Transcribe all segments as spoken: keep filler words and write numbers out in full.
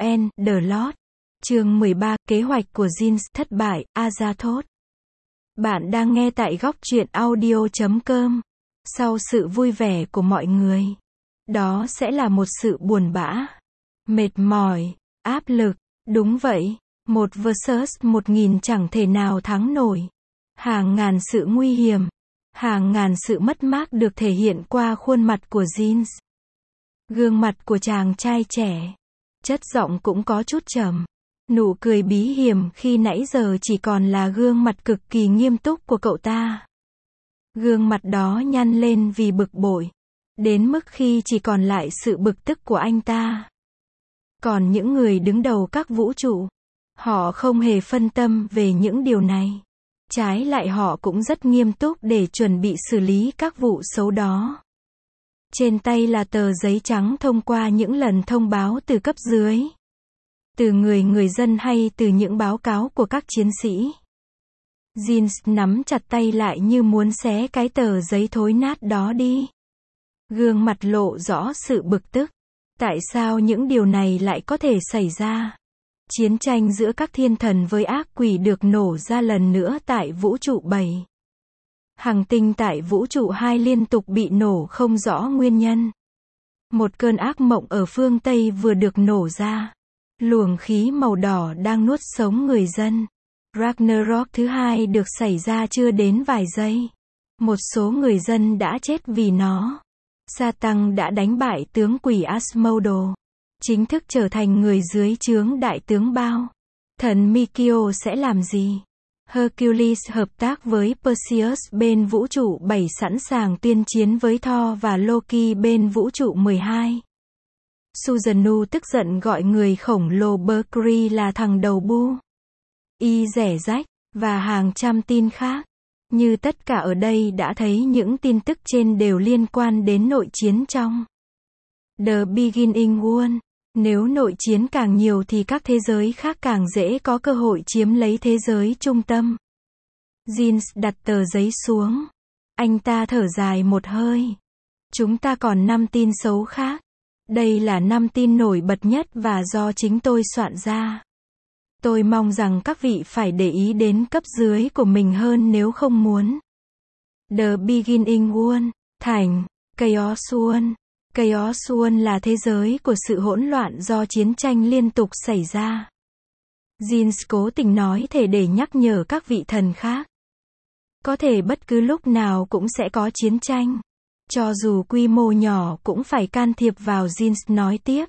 and the Lord. Chương mười ba, kế hoạch của Jeans thất bại, Azathoth. Bạn đang nghe tại góc truyện audio chấm com. Sau sự vui vẻ của mọi người, đó sẽ là một sự buồn bã, mệt mỏi, áp lực. Đúng vậy, một versus một nghìn chẳng thể nào thắng nổi. Hàng ngàn sự nguy hiểm, hàng ngàn sự mất mát được thể hiện qua khuôn mặt của Jeans. Gương mặt của chàng trai trẻ, chất giọng cũng có chút trầm. Nụ cười bí hiểm khi nãy giờ chỉ còn là gương mặt cực kỳ nghiêm túc của cậu ta. Gương mặt đó nhăn lên vì bực bội, đến mức khi chỉ còn lại sự bực tức của anh ta. Còn những người đứng đầu các vũ trụ, họ không hề phân tâm về những điều này. Trái lại họ cũng rất nghiêm túc để chuẩn bị xử lý các vụ xấu đó. Trên tay là tờ giấy trắng thông qua những lần thông báo từ cấp dưới, từ người người dân hay từ những báo cáo của các chiến sĩ. Jeans nắm chặt tay lại như muốn xé cái tờ giấy thối nát đó đi. Gương mặt lộ rõ sự bực tức. Tại sao những điều này lại có thể xảy ra? Chiến tranh giữa các thiên thần với ác quỷ được nổ ra lần nữa tại vũ trụ bảy. Hành tinh tại vũ trụ hai liên tục bị nổ không rõ nguyên nhân. Một cơn ác mộng ở phương Tây vừa được nổ ra. Luồng khí màu đỏ đang nuốt sống người dân. Ragnarok thứ hai được xảy ra chưa đến vài giây. Một số người dân đã chết vì nó. Satan đã đánh bại tướng quỷ Asmodee, chính thức trở thành người dưới trướng đại tướng Bao. Thần Mikio sẽ làm gì? Hercules hợp tác với Perseus bên vũ trụ bảy sẵn sàng tuyên chiến với Thor và Loki bên vũ trụ mười hai. Susanoo tức giận gọi người khổng lồ Mercury là thằng đầu bu, y rẻ rách, và hàng trăm tin khác. Như tất cả ở đây đã thấy những tin tức trên đều liên quan đến nội chiến trong The Beginning One. Nếu nội chiến càng nhiều thì các thế giới khác càng dễ có cơ hội chiếm lấy thế giới trung tâm. Jeans đặt tờ giấy xuống. Anh ta thở dài một hơi. Chúng ta còn năm tin xấu khác. Đây là năm tin nổi bật nhất và do chính tôi soạn ra. Tôi mong rằng các vị phải để ý đến cấp dưới của mình hơn nếu không muốn. The Beginning One, thành, Chaos One. Chaos One là thế giới của sự hỗn loạn do chiến tranh liên tục xảy ra. Jeans cố tình nói thể để nhắc nhở các vị thần khác. Có thể bất cứ lúc nào cũng sẽ có chiến tranh. Cho dù quy mô nhỏ cũng phải can thiệp vào, Jeans nói tiếp.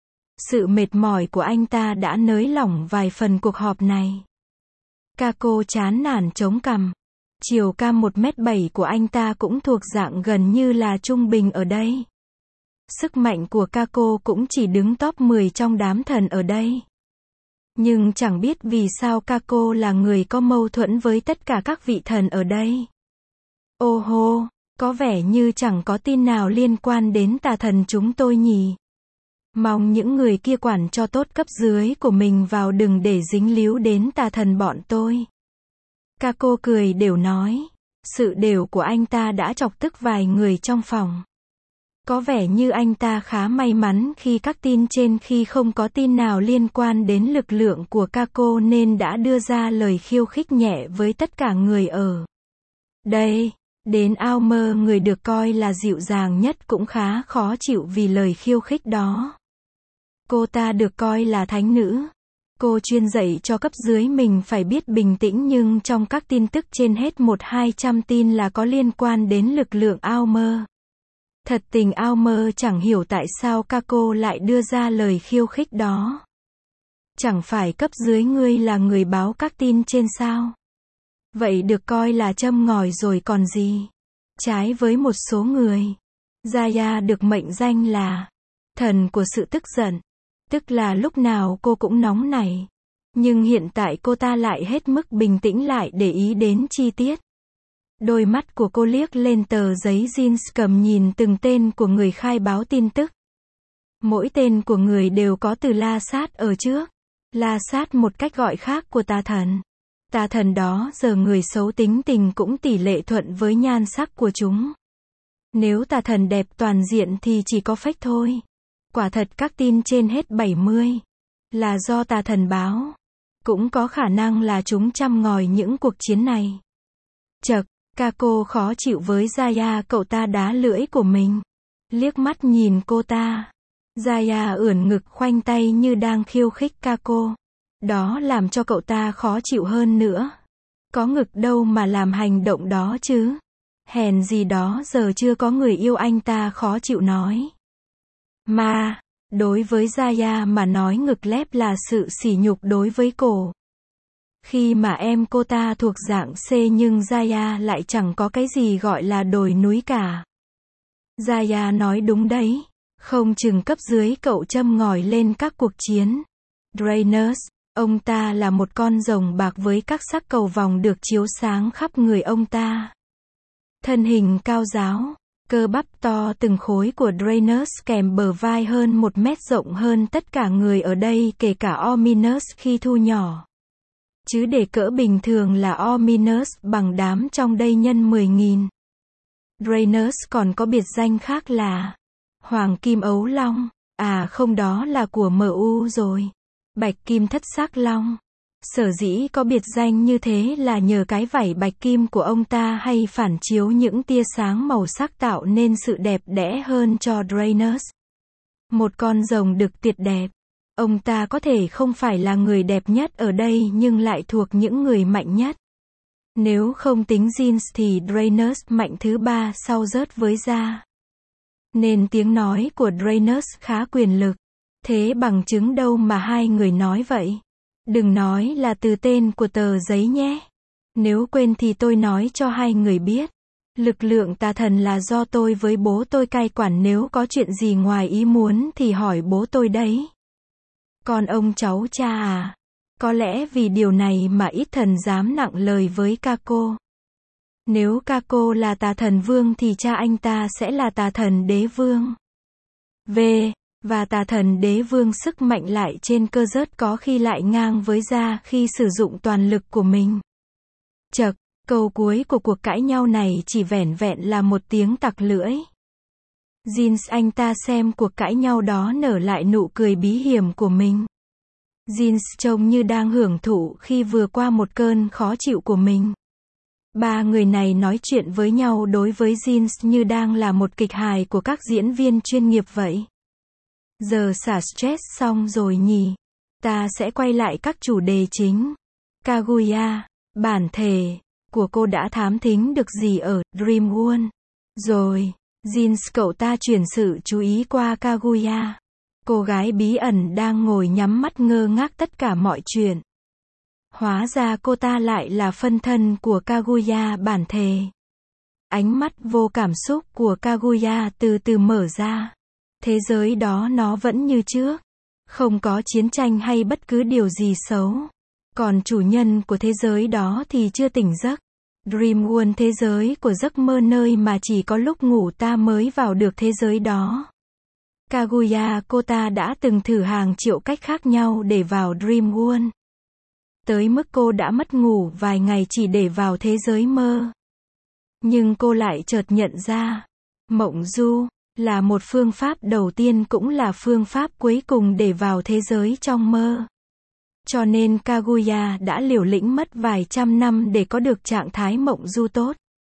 Sự mệt mỏi của anh ta đã nới lỏng vài phần cuộc họp này. Kako chán nản chống cằm. Chiều cao một mét bảy của anh ta cũng thuộc dạng gần như là trung bình ở đây. Sức mạnh của Kako cũng chỉ đứng top mười trong đám thần ở đây. Nhưng chẳng biết vì sao Kako là người có mâu thuẫn với tất cả các vị thần ở đây. Ô hô, có vẻ như chẳng có tin nào liên quan đến tà thần chúng tôi nhỉ. Mong những người kia quản cho tốt cấp dưới của mình vào, đừng để dính líu đến tà thần bọn tôi. Kako cười đều nói. Sự đều của anh ta đã chọc tức vài người trong phòng. Có vẻ như anh ta khá may mắn khi các tin trên khi không có tin nào liên quan đến lực lượng của Kako nên đã đưa ra lời khiêu khích nhẹ với tất cả người ở đây. Đến Almer, người được coi là dịu dàng nhất, cũng khá khó chịu vì lời khiêu khích đó. Cô ta được coi là thánh nữ. Cô chuyên dạy cho cấp dưới mình phải biết bình tĩnh, nhưng trong các tin tức trên hết một hai trăm tin là có liên quan đến lực lượng Almer. Thật tình Almer chẳng hiểu tại sao Kako lại đưa ra lời khiêu khích đó. Chẳng phải cấp dưới ngươi là người báo các tin trên sao? Vậy được coi là châm ngòi rồi còn gì. Trái với một số người, Gaia được mệnh danh là thần của sự tức giận. Tức là lúc nào cô cũng nóng nảy. Nhưng hiện tại cô ta lại hết mức bình tĩnh lại để ý đến chi tiết. Đôi mắt của cô liếc lên tờ giấy Jeans cầm, nhìn từng tên của người khai báo tin tức. Mỗi tên của người đều có từ La Sát ở trước. La Sát một cách gọi khác của tà thần. Tà thần đó giờ người xấu tính tình cũng tỷ lệ thuận với nhan sắc của chúng. Nếu tà thần đẹp toàn diện thì chỉ có phách thôi. Quả thật các tin trên hết bảy mươi. là do tà thần báo. Cũng có khả năng là chúng chăm ngòi những cuộc chiến này. Chậc, Kako khó chịu với Zaya, cậu ta đá lưỡi của mình. Liếc mắt nhìn cô ta. Zaya ưỡn ngực khoanh tay như đang khiêu khích Kako. Đó làm cho cậu ta khó chịu hơn nữa. Có ngực đâu mà làm hành động đó chứ. Hèn gì đó giờ chưa có người yêu, anh ta khó chịu nói. Mà, đối với Zaya mà nói ngực lép là sự sỉ nhục đối với cô. Khi mà em cô ta thuộc dạng C nhưng Zaya lại chẳng có cái gì gọi là đồi núi cả. Zaya nói đúng đấy. Không chừng cấp dưới cậu châm ngòi lên các cuộc chiến. Draenus, ông ta là một con rồng bạc với các sắc cầu vòng được chiếu sáng khắp người ông ta. Thân hình cao ráo, cơ bắp to từng khối của Draenus kèm bờ vai hơn một mét rộng hơn tất cả người ở đây kể cả Ominous khi thu nhỏ. Chứ để cỡ bình thường là Ominous bằng đám trong đây nhân mười nghìn. Draenus còn có biệt danh khác là Hoàng Kim Ấu Long. À không, đó là của em u rồi. Bạch Kim Thất Sắc Long. Sở dĩ có biệt danh như thế là nhờ cái vảy bạch kim của ông ta hay phản chiếu những tia sáng màu sắc tạo nên sự đẹp đẽ hơn cho Draenus. Một con rồng đực tuyệt đẹp. Ông ta có thể không phải là người đẹp nhất ở đây nhưng lại thuộc những người mạnh nhất. Nếu không tính Jin thì Draenus mạnh thứ ba sau rớt với Ra. Nên tiếng nói của Draenus khá quyền lực. Thế bằng chứng đâu mà hai người nói vậy? Đừng nói là từ tên của tờ giấy nhé. Nếu quên thì tôi nói cho hai người biết. Lực lượng tà thần là do tôi với bố tôi cai quản, nếu có chuyện gì ngoài ý muốn thì hỏi bố tôi đấy. Còn ông cháu cha à? Có lẽ vì điều này mà ít thần dám nặng lời với Kako. Nếu Kako là tà thần vương thì cha anh ta sẽ là tà thần đế vương. V. Và tà thần đế vương sức mạnh lại trên cơ rớt, có khi lại ngang với Ra khi sử dụng toàn lực của mình. Chậc, câu cuối của cuộc cãi nhau này chỉ vẻn vẹn là một tiếng tặc lưỡi. Jin anh ta xem cuộc cãi nhau đó nở lại nụ cười bí hiểm của mình. Jin trông như đang hưởng thụ khi vừa qua một cơn khó chịu của mình. Ba người này nói chuyện với nhau đối với Jin như đang là một kịch hài của các diễn viên chuyên nghiệp vậy. Giờ xả stress xong rồi nhỉ. Ta sẽ quay lại các chủ đề chính. Kaguya, bản thể của cô đã thám thính được gì ở Dream World? Rồi, Jin cậu ta chuyển sự chú ý qua Kaguya. Cô gái bí ẩn đang ngồi nhắm mắt ngơ ngác tất cả mọi chuyện. Hóa ra cô ta lại là phân thân của Kaguya bản thể. Ánh mắt vô cảm xúc của Kaguya từ từ mở ra. Thế giới đó nó vẫn như trước. Không có chiến tranh hay bất cứ điều gì xấu. Còn chủ nhân của thế giới đó thì chưa tỉnh giấc. Dream World, thế giới của giấc mơ, nơi mà chỉ có lúc ngủ ta mới vào được thế giới đó. Kaguya, cô ta đã từng thử hàng triệu cách khác nhau để vào Dream World. Tới mức cô đã mất ngủ vài ngày chỉ để vào thế giới mơ. Nhưng cô lại chợt nhận ra, mộng du là một phương pháp đầu tiên cũng là phương pháp cuối cùng để vào thế giới trong mơ. Cho nên Kaguya đã liều lĩnh mất vài trăm năm để có được trạng thái mộng du tốt.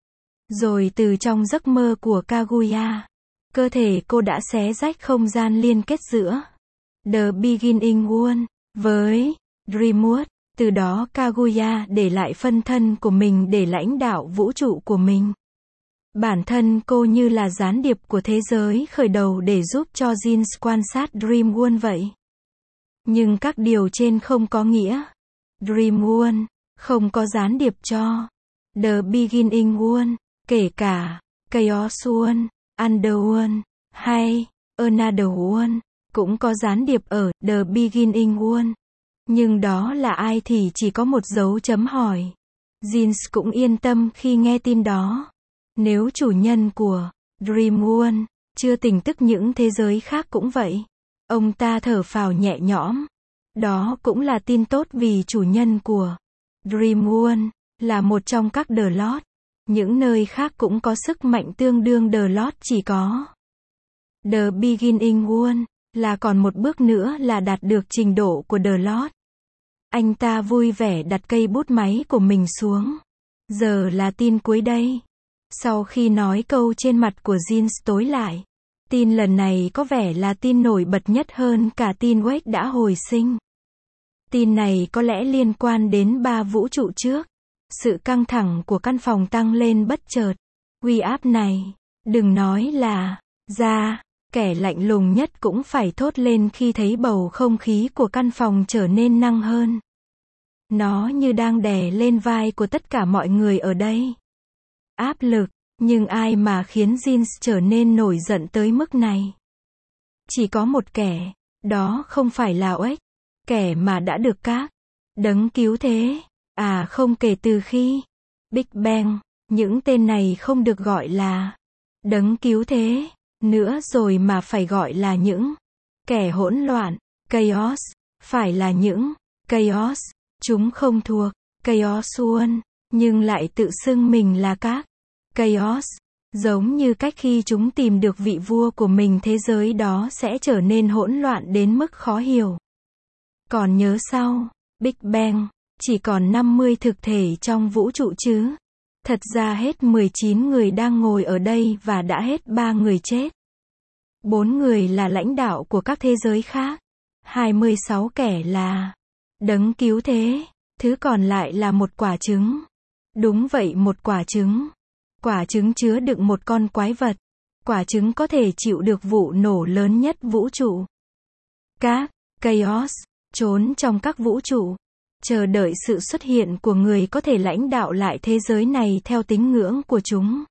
Rồi từ trong giấc mơ của Kaguya, cơ thể cô đã xé rách không gian liên kết giữa The Beginning World với Dream World. Từ đó Kaguya để lại phân thân của mình để lãnh đạo vũ trụ của mình. Bản thân cô như là gián điệp của thế giới khởi đầu để giúp cho Jin quan sát Dream World vậy. Nhưng các điều trên không có nghĩa Dream World không có gián điệp cho The Beginning World, kể cả Chaos World, Underworld hay Another World cũng có gián điệp ở The Beginning World. Nhưng đó là ai thì chỉ có một dấu chấm hỏi. Jin cũng yên tâm khi nghe tin đó. Nếu chủ nhân của Dream World chưa tỉnh, tức những thế giới khác cũng vậy. Ông ta thở phào nhẹ nhõm. Đó cũng là tin tốt vì chủ nhân của Dream World là một trong các The Lord. Những nơi khác cũng có sức mạnh tương đương The Lord chỉ có The Beginning World. Là còn một bước nữa là đạt được trình độ của The Lord. Anh ta vui vẻ đặt cây bút máy của mình xuống. Giờ là tin cuối đây. Sau khi nói câu trên mặt của Jeans tối lại. Tin lần này có vẻ là tin nổi bật nhất hơn cả tin Wade đã hồi sinh. Tin này có lẽ liên quan đến ba vũ trụ trước. Sự căng thẳng của căn phòng tăng lên bất chợt. Uy áp này, đừng nói là, ra, kẻ lạnh lùng nhất cũng phải thốt lên khi thấy bầu không khí của căn phòng trở nên nặng hơn. Nó như đang đè lên vai của tất cả mọi người ở đây. Áp lực, nhưng ai mà khiến Jeans trở nên nổi giận tới mức này? Chỉ có một kẻ, đó không phải là Wade, kẻ mà đã được các đấng cứu thế. À không, kể từ khi Big Bang, những tên này không được gọi là đấng cứu thế nữa rồi mà phải gọi là những kẻ hỗn loạn, Chaos, phải là những Chaos. Chúng không thuộc Chaos One, nhưng lại tự xưng mình là các Chaos. Giống như cách khi chúng tìm được vị vua của mình, thế giới đó sẽ trở nên hỗn loạn đến mức khó hiểu. Còn nhớ sau Big Bang, chỉ còn năm mươi thực thể trong vũ trụ chứ? Thật ra hết mười chín người đang ngồi ở đây và đã hết ba người chết. bốn người là lãnh đạo của các thế giới khác. hai mươi sáu kẻ là đấng cứu thế. Thứ còn lại là một quả trứng. Đúng vậy, một quả trứng. Quả trứng chứa đựng một con quái vật. Quả trứng có thể chịu được vụ nổ lớn nhất vũ trụ. Các Chaos trốn trong các vũ trụ, chờ đợi sự xuất hiện của người có thể lãnh đạo lại thế giới này theo tín ngưỡng của chúng.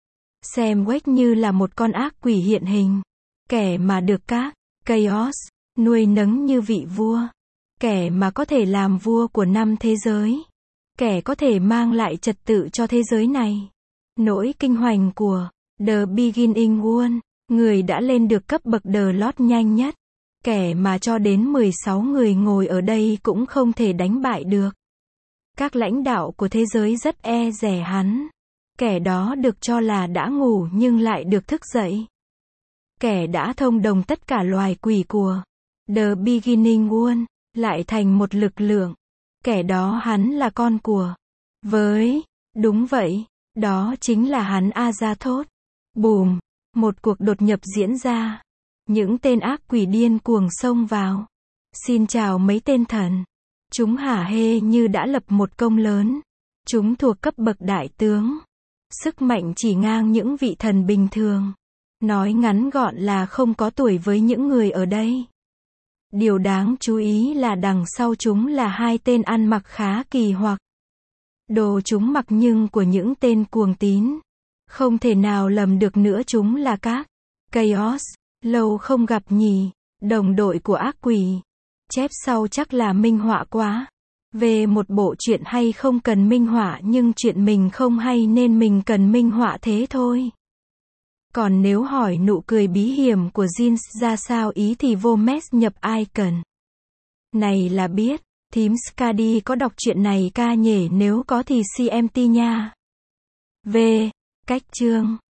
Xem Wade như là một con ác quỷ hiện hình. Kẻ mà được các Chaos nuôi nấng như vị vua. Kẻ mà có thể làm vua của năm thế giới. Kẻ có thể mang lại trật tự cho thế giới này. Nỗi kinh hoàng của The Beginning One, người đã lên được cấp bậc The Lord nhanh nhất. Kẻ mà cho đến mười sáu người ngồi ở đây cũng không thể đánh bại được. Các lãnh đạo của thế giới rất e dè hắn. Kẻ đó được cho là đã ngủ nhưng lại được thức dậy. Kẻ đã thông đồng tất cả loài quỷ của The Beginning One, lại thành một lực lượng. Kẻ đó hắn là con của với, đúng vậy, đó chính là hắn Azathoth. Bùm, một cuộc đột nhập diễn ra. Những tên ác quỷ điên cuồng xông vào. Xin chào mấy tên thần. Chúng hả hê như đã lập một công lớn. Chúng thuộc cấp bậc đại tướng. Sức mạnh chỉ ngang những vị thần bình thường. Nói ngắn gọn là không có tuổi với những người ở đây. Điều đáng chú ý là đằng sau chúng là hai tên ăn mặc khá kỳ hoặc. Đồ chúng mặc nhưng của những tên cuồng tín. Không thể nào lầm được nữa, chúng là các Chaos. Lâu không gặp nhỉ, đồng đội của ác quỷ. Chép sau chắc là minh họa quá. Về một bộ truyện hay không cần minh họa, nhưng chuyện mình không hay nên mình cần minh họa thế thôi. Còn nếu hỏi nụ cười bí hiểm của Jeans ra sao ý thì vô mess nhập icon. Này là biết, thím Skadi có đọc chuyện này ca nhể, nếu có thì xê em tê nha. V. Cách chương